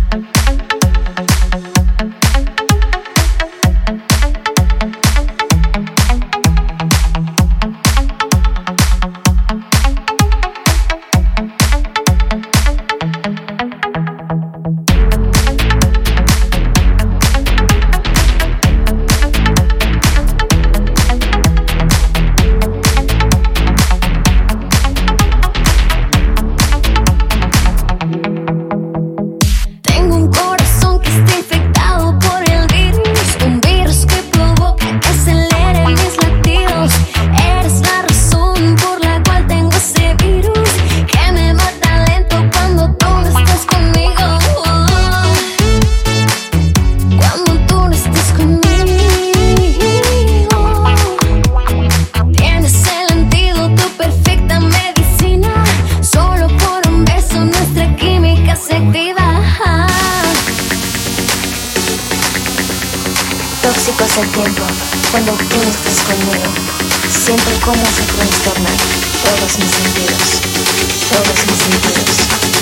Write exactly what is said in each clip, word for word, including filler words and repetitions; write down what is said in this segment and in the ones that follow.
Tóxico es el tiempo, cuando tú no estás conmigo. Siento cómo se trastornan todos mis sentidos, todos mis sentidos.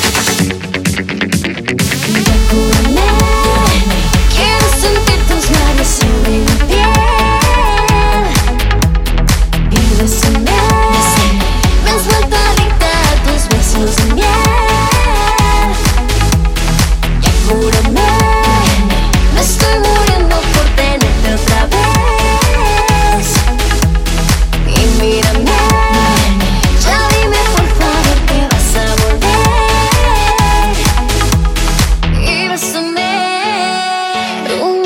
Descúbreme, quiero sentir tus labios sobre mi piel. Y bésame, me has vuelto adicta a tus besos de miel. Descúbreme, me estoy muriendo por tenerte otra vez. Y mírame, ya dime por favor que vas a volver. Y bésame, uh,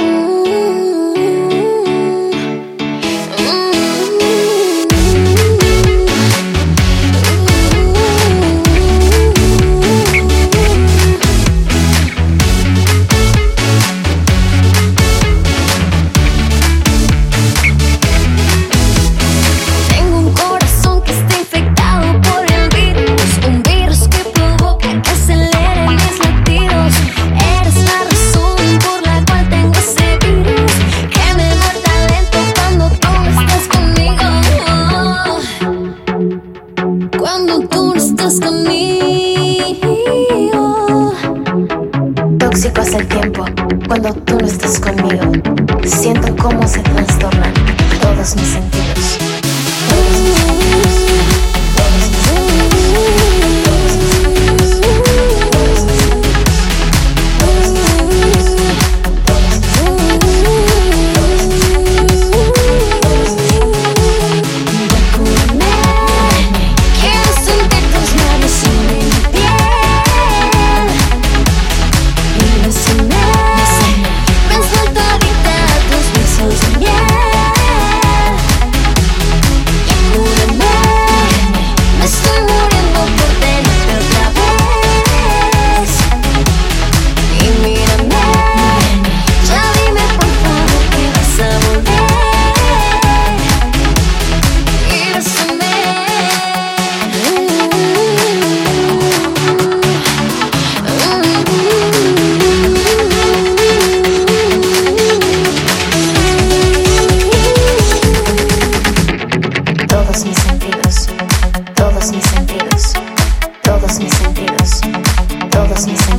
tengo un corazón que está infectado por el virus, un virus que provoca que acelere mis latidos. Eres la razón por la cual tengo ese virus que me mata lento cuando tú no estás conmigo. Cuando tú no estás conmigo. Tóxico es el tiempo, cuando tú no estás conmigo. Siento cómo se trastornan todos mis sentidos. Todos mis sentidos. Todos mis sentidos. Todos mis sentidos. Todos mis sentidos. Todos mis sentidos. Descúbreme, quiero sentir tus labios sobre mi piel. Y bésame, me has vuelto adicta a tus besos de miel. Descúbreme, me estoy muriendo por tenerte otra vez. Y mírame, ya dime por favor que vas a volver. Y bésame, todos mis sentidos, todos mis sentidos, todos mis sentidos, todos mis sentidos.